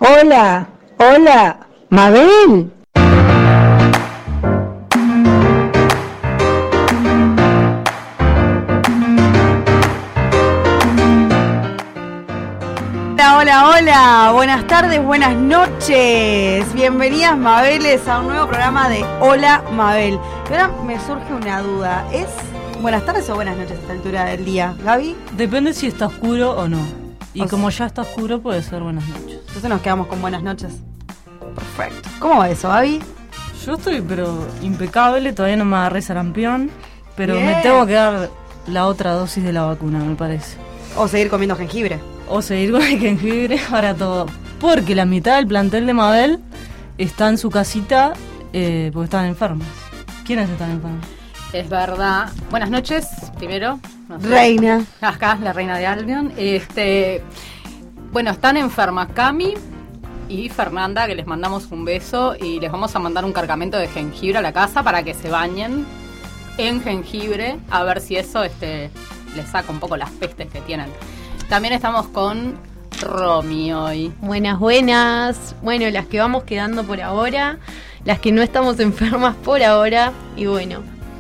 Hola, hola, Mabel. Hola, hola, buenas tardes, buenas noches. Bienvenidas, Mabeles, a un nuevo programa de Hola, Mabel. Y ahora me surge una duda. ¿Es buenas tardes o buenas noches a esta altura del día, Gaby? Depende si está oscuro o no. Y como ya está oscuro, puede ser buenas noches. Entonces nos quedamos con buenas noches. Perfecto. ¿Cómo va eso, Gaby? Yo estoy, pero impecable, todavía no me agarré sarampión. Pero Bien. me tengo que dar la otra dosis de la vacuna, me parece. O seguir comiendo jengibre. O seguir con el jengibre para todo. Porque la mitad del plantel de Mabel está en su casita porque están enfermos. ¿Quiénes están enfermos? Es verdad. Buenas noches, primero. No sé. Reina. Acá, la reina de Albion. Bueno, están enfermas Cami y Fernanda, que les mandamos un beso y les vamos a mandar un cargamento de jengibre a la casa para que se bañen en jengibre, a ver si eso les saca un poco las pestes que tienen. También estamos con Romy hoy. Buenas, buenas. Bueno, las que vamos quedando por ahora, las que no estamos enfermas por ahora, y bueno.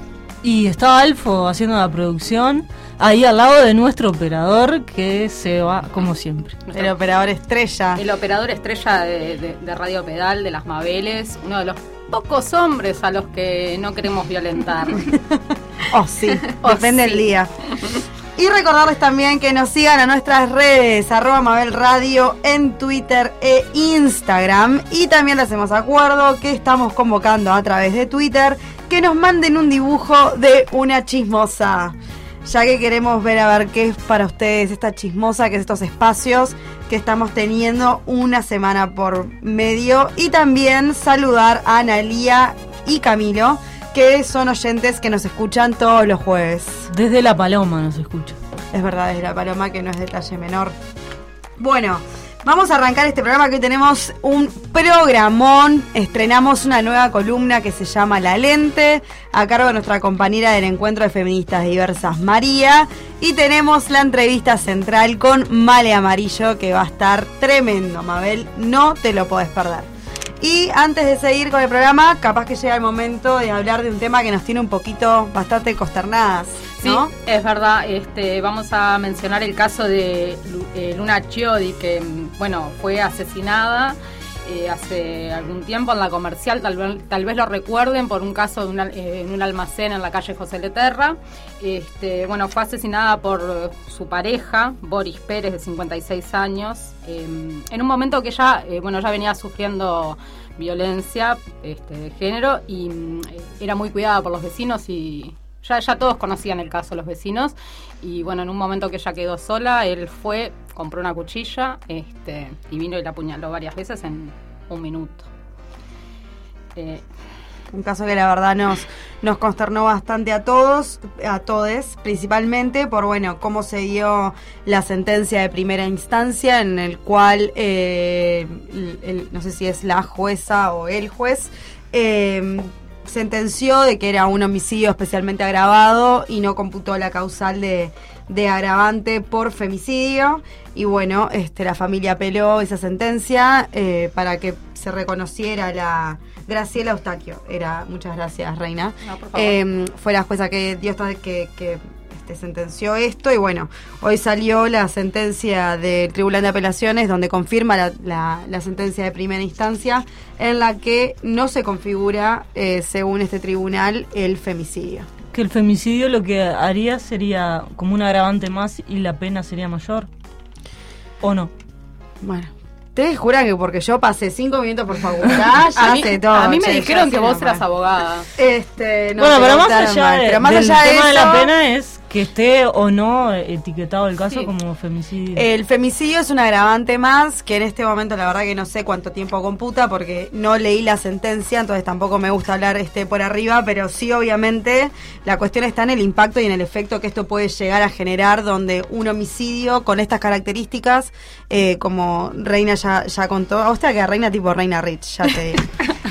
Y está Alfo haciendo la producción, ahí al lado de nuestro operador, que se va como siempre. El operador estrella. El operador estrella de Radio Pedal, de las Mabeles, uno de los pocos hombres a los que no queremos violentar. Oh, sí, depende del día. Y recordarles también que nos sigan a nuestras redes, @MabelRadio en Twitter e Instagram. Y también les hacemos acuerdo que estamos convocando a través de Twitter que nos manden un dibujo de una chismosa, ya que queremos ver a ver qué es para ustedes esta chismosa, que es estos espacios que estamos teniendo una semana por medio. Y también saludar a Analía y Camilo, que son oyentes que nos escuchan todos los jueves. Desde La Paloma nos escucha. Es verdad, desde La Paloma, que no es detalle menor. Bueno, vamos a arrancar este programa, que hoy tenemos un programón. Estrenamos una nueva columna que se llama La Lente, a cargo de nuestra compañera del Encuentro de Feministas Diversas, María. Y tenemos la entrevista central con Male Amarillo, que va a estar tremendo, Mabel. No te lo podés perder. Y antes de seguir con el programa, capaz que llega el momento de hablar de un tema que nos tiene un poquito bastante consternadas, ¿no? Sí, es verdad. Vamos a mencionar el caso de Luna Chiodi, que bueno, fue asesinada hace algún tiempo en la Comercial. Tal vez lo recuerden por un caso en un almacén en la calle José Leterra. Bueno, fue asesinada por su pareja, Boris Pérez, de 56 años, en un momento que ella venía sufriendo violencia de género y era muy cuidada por los vecinos y ya todos conocían el caso, los vecinos. Y bueno, en un momento que ella quedó sola, él compró una cuchilla y vino y la apuñaló varias veces en un minuto. Un caso que la verdad nos consternó bastante a todos, a todes, principalmente por cómo se dio la sentencia de primera instancia, en el cual no sé si es la jueza o el juez, sentenció de que era un homicidio especialmente agravado y no computó la causal de agravante por femicidio. Y bueno, la familia apeló esa sentencia para que se reconociera la Graciela Eustaquio. Muchas gracias, Reina. No, por favor. Fue la jueza que dio que sentenció esto. Y bueno, hoy salió la sentencia del Tribunal de Apelaciones, donde confirma la sentencia de primera instancia, en la que no se configura, según este tribunal, el femicidio. Que el femicidio lo que haría sería como un agravante más y la pena sería mayor, ¿o no? Bueno, te juro que porque yo pasé 5 minutos por facultad, ya sé todo. A mí me dijeron que vos eras abogada. No, pero más allá pero más del allá de tema eso, de la pena es que esté o no etiquetado el caso como femicidio. El femicidio es un agravante más, que en este momento la verdad que no sé cuánto tiempo computa, porque no leí la sentencia, entonces tampoco me gusta hablar por arriba, pero sí, obviamente la cuestión está en el impacto y en el efecto que esto puede llegar a generar, donde un homicidio con estas características, como Reina ya contó, o sea que Reina tipo Reina Rich, ya te digo.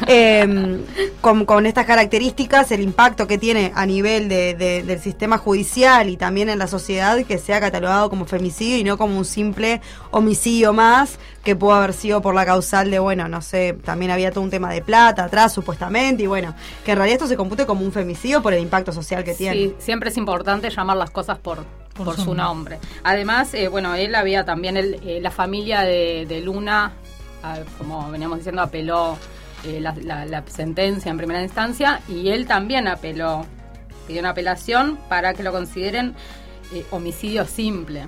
Con estas características, el impacto que tiene a nivel del sistema judicial y también en la sociedad, que sea catalogado como femicidio y no como un simple homicidio más, que pudo haber sido por la causal de, bueno, no sé, también había todo un tema de plata atrás supuestamente, y bueno, que en realidad esto se compute como un femicidio por el impacto social que tiene. Sí, siempre es importante llamar las cosas por su nombre. Además, bueno, él había también, la familia de Luna, como veníamos diciendo, apeló la sentencia en primera instancia, y él también pidió una apelación para que lo consideren homicidio simple.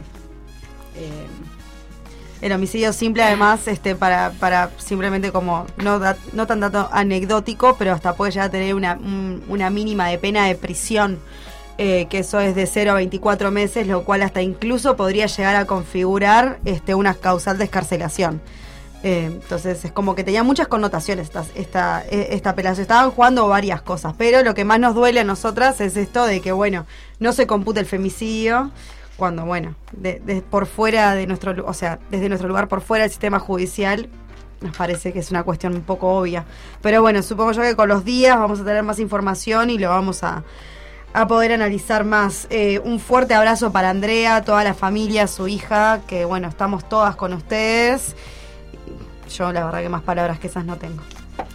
El homicidio simple, además, para simplemente como, no tan dato anecdótico, pero hasta puede llegar a tener una mínima de pena de prisión, que eso es de 0 a 24 meses, lo cual hasta incluso podría llegar a configurar una causal de excarcelación. Entonces es como que tenía muchas connotaciones esta apelación. Estaban jugando varias cosas, pero lo que más nos duele a nosotras es esto de que, bueno, no se compute el femicidio cuando, bueno, por fuera de nuestro, o sea, desde nuestro lugar por fuera del sistema judicial, nos parece que es una cuestión un poco obvia. Pero bueno, supongo yo que con los días vamos a tener más información y lo vamos a poder analizar más. Un fuerte abrazo para Andrea, toda la familia, su hija, que bueno, estamos todas con ustedes. Yo la verdad que más palabras que esas no tengo.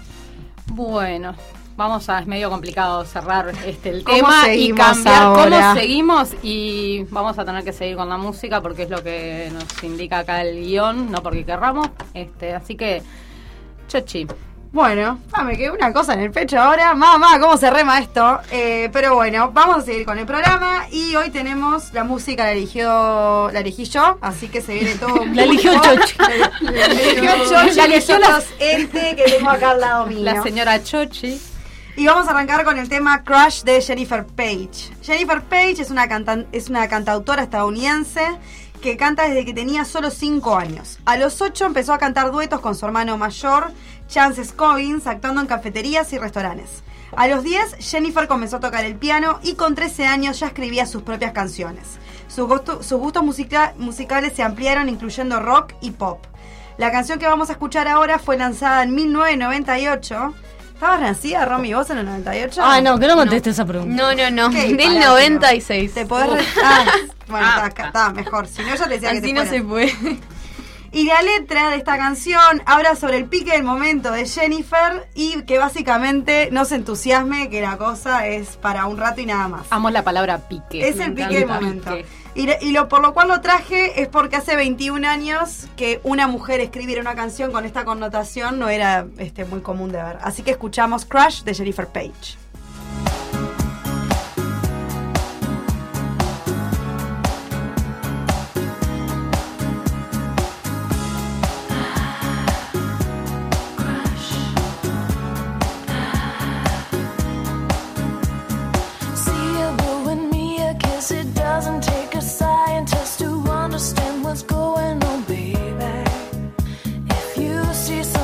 Bueno, es medio complicado cerrar el ¿Cómo tema y cambiar ahora? cómo seguimos, y vamos a tener que seguir con la música porque es lo que nos indica acá el guión, no porque querramos. Así que, chochi. Bueno, me quedó una cosa en el pecho ahora. Mamá, ¿cómo se rema esto? Pero bueno, vamos a seguir con el programa. Y hoy tenemos la música, la elegí yo. Así que se viene todo. La eligió Chochi. La eligió Chochi. La eligió los ente que tengo acá al lado mío. La señora Chochi. Y vamos a arrancar con el tema Crush de Jennifer Page. Jennifer Page es una cantautora estadounidense que canta desde que tenía solo 5 años. A los 8 empezó a cantar duetos con su hermano mayor, Chance Scoggins, actuando en cafeterías y restaurantes. A los 10, Jennifer comenzó a tocar el piano y con 13 años ya escribía sus propias canciones. Sus gustos musicales se ampliaron, incluyendo rock y pop. La canción que vamos a escuchar ahora fue lanzada en 1998. ¿Estabas nacida, Romy, vos en el 98? Ah, no, que no contestes esa pregunta. No. ¿Qué? Del 96. ¿Te podés bueno, está mejor. Si no, yo te decía que así te no fueras. se puede. Y la letra de esta canción habla sobre el pique del momento de Jennifer y que básicamente no se entusiasme, que la cosa es para un rato y nada más. Amo la palabra pique. Es el pique del momento. Y por lo cual lo traje es porque hace 21 años que una mujer escribiera una canción con esta connotación no era muy común de ver. Así que escuchamos Crush de Jennifer Page. Doesn't take a scientist to understand what's going on, baby. If you see